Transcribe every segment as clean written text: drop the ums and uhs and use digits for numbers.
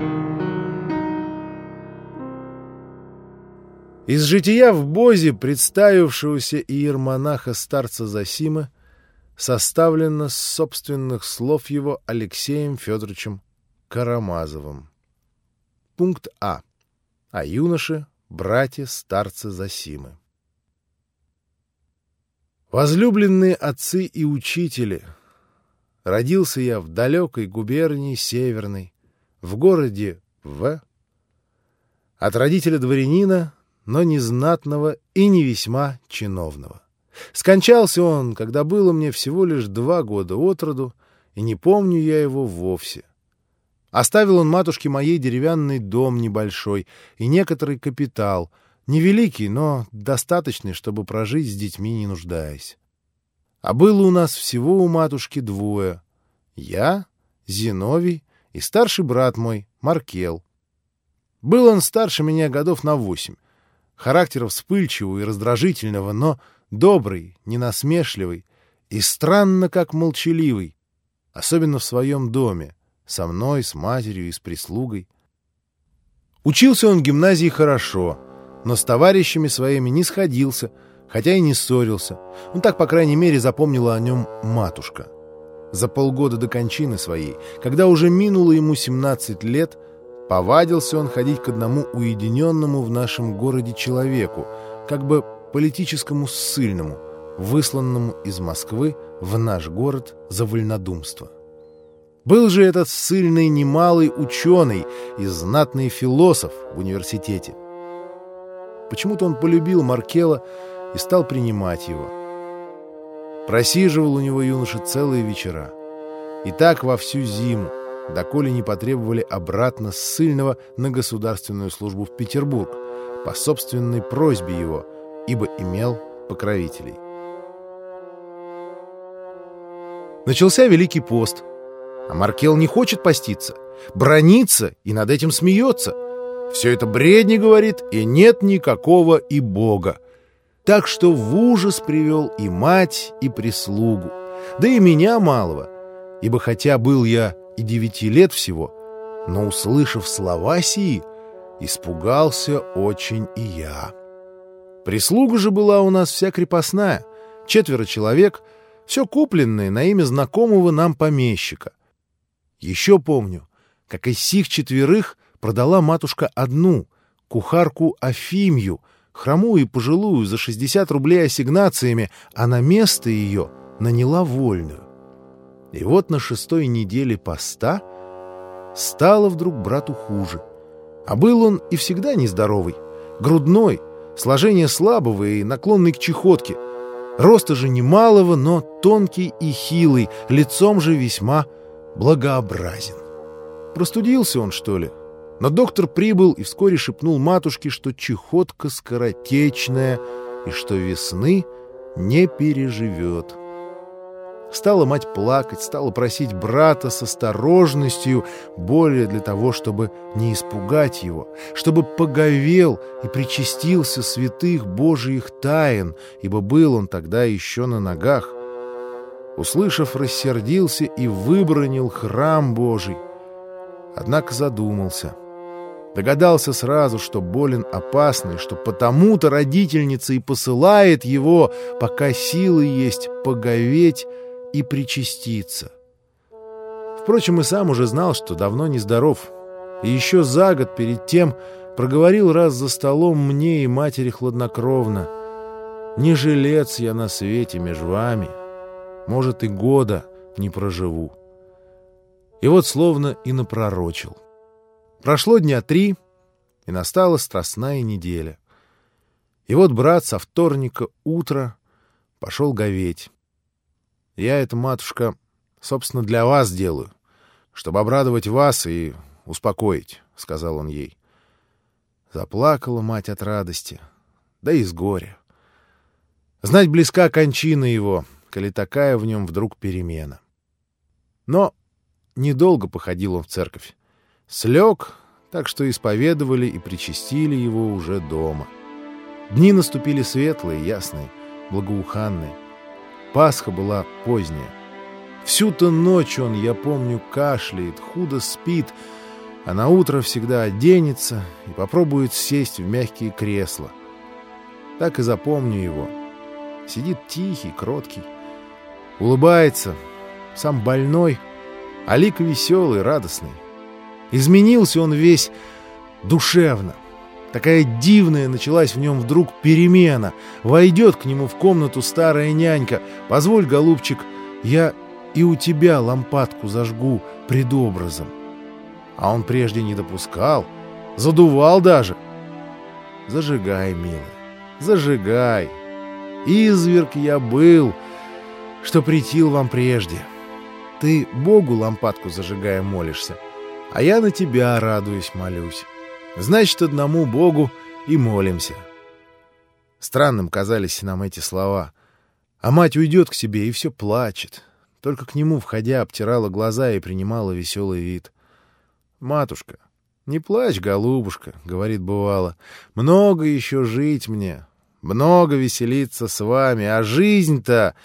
Из жития в Бозе представившегося иеромонаха старца Зосимы составлено с собственных слов его Алексеем Федоровичем Карамазовым. Пункт А. О юноше, брате старца Зосимы. Возлюбленные отцы и учители, родился я в далекой губернии Северной, в городе В. От родителя дворянина, но не знатного и не весьма чиновного. Скончался он, когда было мне всего лишь 2 года от роду, и не помню я его вовсе. Оставил он матушке моей деревянный дом небольшой и некоторый капитал, невеликий, но достаточный, чтобы прожить с детьми, не нуждаясь. А было у нас всего у матушки 2: я, Зиновий и старший брат мой, Маркел. Был он старше меня годов на 8, характера вспыльчивого и раздражительного, но добрый, ненасмешливый и странно как молчаливый, особенно в своем доме, со мной, с матерью и с прислугой. Учился он в гимназии хорошо, но с товарищами своими не сходился, хотя и не ссорился. Так, по крайней мере, запомнила о нем матушка. За полгода до кончины своей, когда уже минуло ему 17 лет, повадился он ходить к одному уединенному в нашем городе человеку, как бы политическому ссыльному, высланному из Москвы в наш город за вольнодумство. Был же этот ссыльный немалый ученый и знатный философ в университете. Почему-то он полюбил Маркела и стал принимать его. Просиживал у него юноша целые вечера. И так во всю зиму, доколе не потребовали обратно ссыльного на государственную службу в Петербург по собственной просьбе его, ибо имел покровителей. Начался Великий пост, а Маркел не хочет поститься, бранится и над этим смеется. Все это бредни, говорит, и нет никакого и Бога. Так что в ужас привел и мать, и прислугу, да и меня малого, ибо хотя был я и 9 лет всего, но, услышав слова сии, испугался очень и я. Прислуга же была у нас вся крепостная, 4 человек, все купленное на имя знакомого нам помещика. Еще помню, как из сих 4 продала матушка одну, кухарку Афимью, хромую и пожилую, за 60 рублей ассигнациями, а на место ее наняла вольную. И вот на 6-й неделе поста стало вдруг брату хуже. А был он и всегда нездоровый, грудной, сложение слабого и наклонный к чахотке. Роста же немалого, но тонкий и хилый, лицом же весьма благообразен. Простудился он, что ли? Но доктор прибыл и вскоре шепнул матушке, что чахотка скоротечная и что весны не переживет. Стала мать плакать, стала просить брата с осторожностью, более для того, чтобы не испугать его, чтобы поговел и причастился святых Божиих тайн, ибо был он тогда еще на ногах. Услышав, рассердился и выбранил храм Божий. Однако задумался. Догадался сразу, что болен опасный, что потому-то родительница и посылает его, пока силы есть, поговеть и причаститься. Впрочем, и сам уже знал, что давно нездоров, и еще за год перед тем проговорил раз за столом мне и матери хладнокровно: «Не жилец я на свете меж вами, может, и года не проживу». И вот словно и напророчил. Прошло дня 3, и настала страстная неделя. И вот брат со вторника утра пошел говеть. «Я это, матушка, собственно, для вас делаю, чтобы обрадовать вас и успокоить», — сказал он ей. Заплакала мать от радости, да и с горя. Знать близка кончина его, коли такая в нем вдруг перемена. Но недолго походил он в церковь. Слег, так что исповедовали и причастили его уже дома. Дни наступили светлые, ясные, благоуханные. Пасха была поздняя. Всю-то ночь он, я помню, кашляет, худо спит, а на утро всегда оденется и попробует сесть в мягкие кресла. Так и запомню его. Сидит тихий, кроткий, улыбается, сам больной, а лик веселый, радостный. Изменился он весь душевно. Такая дивная началась в нем вдруг перемена. Войдет к нему в комнату старая нянька. «Позволь, голубчик, я и у тебя лампадку зажгу пред образом». А он прежде не допускал, задувал даже. «Зажигай, милый, зажигай. Изверг я был, что претил вам прежде. Ты Богу лампадку зажигая молишься, а я на тебя радуюсь, молюсь. Значит, одному Богу и молимся». Странным казались нам эти слова. А мать уйдет к себе и все плачет. Только к нему, входя, обтирала глаза и принимала веселый вид. «Матушка, не плачь, голубушка», — говорит бывало. «Много еще жить мне, много веселиться с вами, а жизнь-то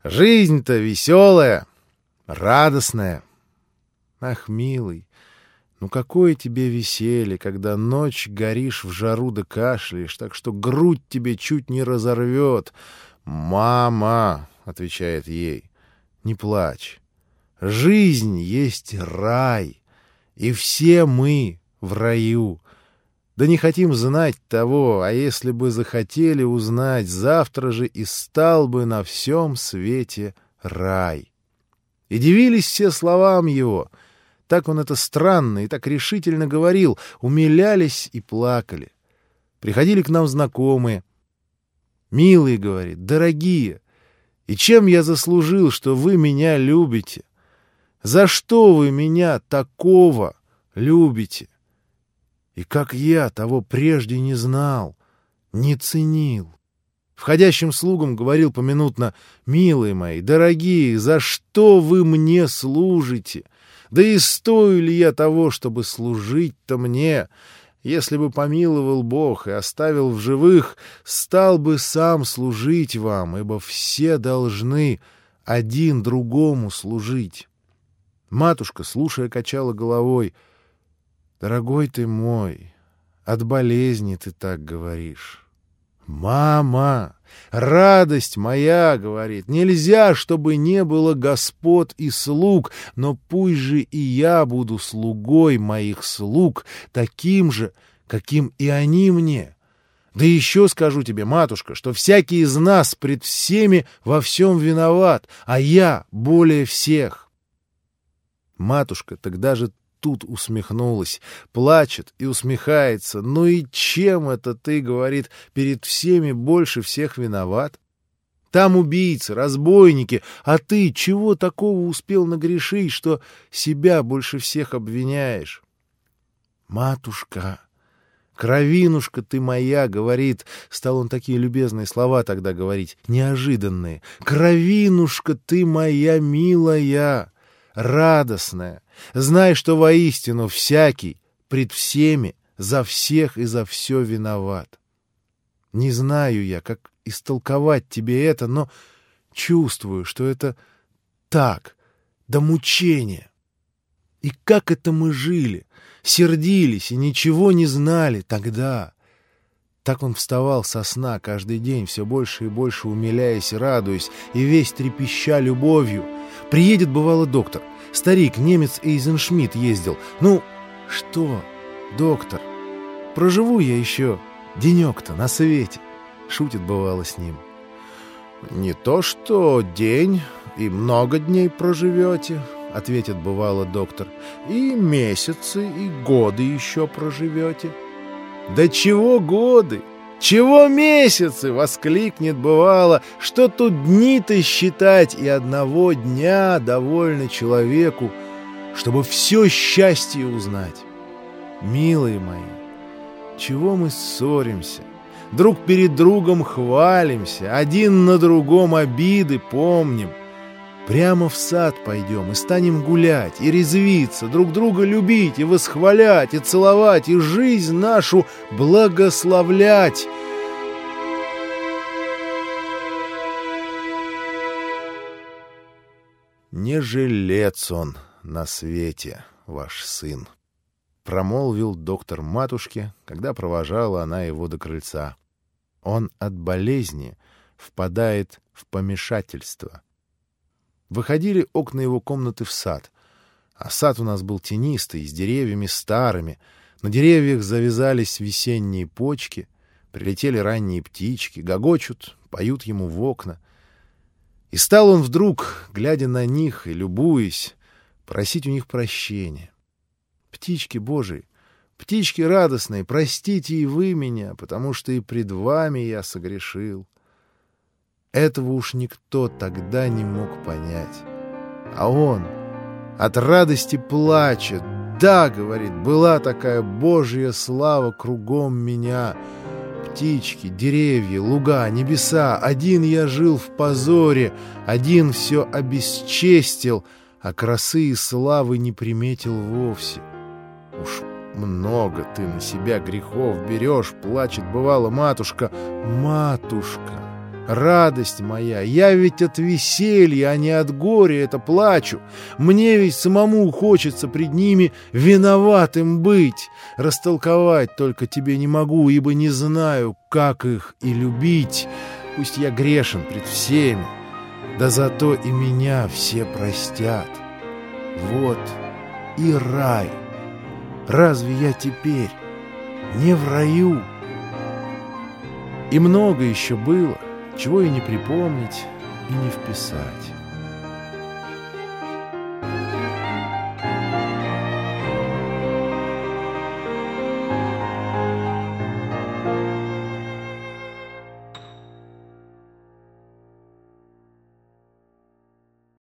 веселая, радостная. Ах, милый, ну какое тебе веселье, когда ночь горишь в жару да кашляешь, так что грудь тебе чуть не разорвет». «Мама», — отвечает ей, — «не плачь. Жизнь есть рай, и все мы в раю. Да не хотим знать того, а если бы захотели узнать, завтра же и стал бы на всем свете рай». И дивились все словам его. Так он это странно и так решительно говорил, умилялись и плакали. Приходили к нам знакомые. «Милые, — говорит, — дорогие, и чем я заслужил, что вы меня любите? За что вы меня такого любите? И как я того прежде не знал, не ценил». Входящим слугам говорил поминутно: «Милые мои, дорогие, за что вы мне служите? Да и стою ли я того, чтобы служить-то мне? Если бы помиловал Бог и оставил в живых, стал бы сам служить вам, ибо все должны один другому служить». Матушка, слушая, качала головой: «Дорогой ты мой, от болезни ты так говоришь». «Мама, радость моя, — говорит, — нельзя, чтобы не было господ и слуг, но пусть же и я буду слугой моих слуг, таким же, каким и они мне. Да еще скажу тебе, матушка, что всякий из нас пред всеми во всем виноват, а я более всех». Матушка тогда же тут усмехнулась, плачет и усмехается. «Ну и чем это ты, — говорит, — перед всеми больше всех виноват? Там убийцы, разбойники, а ты чего такого успел нагрешить, что себя больше всех обвиняешь?» «Матушка, кровинушка ты моя, — говорит, — стал он такие любезные слова тогда говорить, неожиданные, — кровинушка ты моя милая, радостная, знай, что воистину всякий пред всеми за всех и за все виноват. Не знаю я, как истолковать тебе это, но чувствую, что это так, до мучения. И как это мы жили, сердились и ничего не знали тогда». Так он вставал со сна каждый день, все больше и больше умиляясь и радуясь, и весь трепеща любовью. Приедет, бывало, доктор. Старик, немец Эйзеншмидт ездил. «Ну, что, доктор, проживу я еще денек-то на свете», — шутит, бывало, с ним. «Не то что день, и много дней проживете», — ответит, бывало, доктор. «И месяцы, и годы еще проживете». «Да чего годы? Чего месяцы?» — воскликнет, бывало. «Что тут дни-то считать, и одного дня довольно человеку, чтобы все счастье узнать». Милые мои, чего мы ссоримся, друг перед другом хвалимся, один на другом обиды помним? Прямо в сад пойдем и станем гулять, и резвиться, друг друга любить, и восхвалять, и целовать, и жизнь нашу благословлять. Не жилец он на свете, ваш сын. промолвил доктор матушке, когда провожала она его до крыльца. Он от болезни впадает в помешательство. Выходили окна его комнаты в сад, а сад у нас был тенистый, с деревьями старыми. На деревьях завязались весенние почки, прилетели ранние птички, гогочут, поют ему в окна. И стал он вдруг, глядя на них и любуясь, просить у них прощения. «Птички Божии, птички радостные, простите и вы меня, потому что и пред вами я согрешил». Этого уж никто тогда не мог понять. А он от радости плачет. «Да, — говорит, — была такая Божья слава кругом меня. Птички, деревья, луга, небеса. Один я жил в позоре, один все обесчестил, а красы и славы не приметил вовсе. Уж много ты на себя грехов берешь, — плачет бывало матушка. Матушка, радость моя, я ведь от веселья, а не от горя это плачу. Мне ведь самому хочется пред ними виноватым быть. Растолковать только тебе не могу, ибо не знаю, как их и любить. Пусть я грешен пред всеми, да зато и меня все простят. Вот и рай. Разве я теперь не в раю?» И много еще было, чего и не припомнить, и не вписать.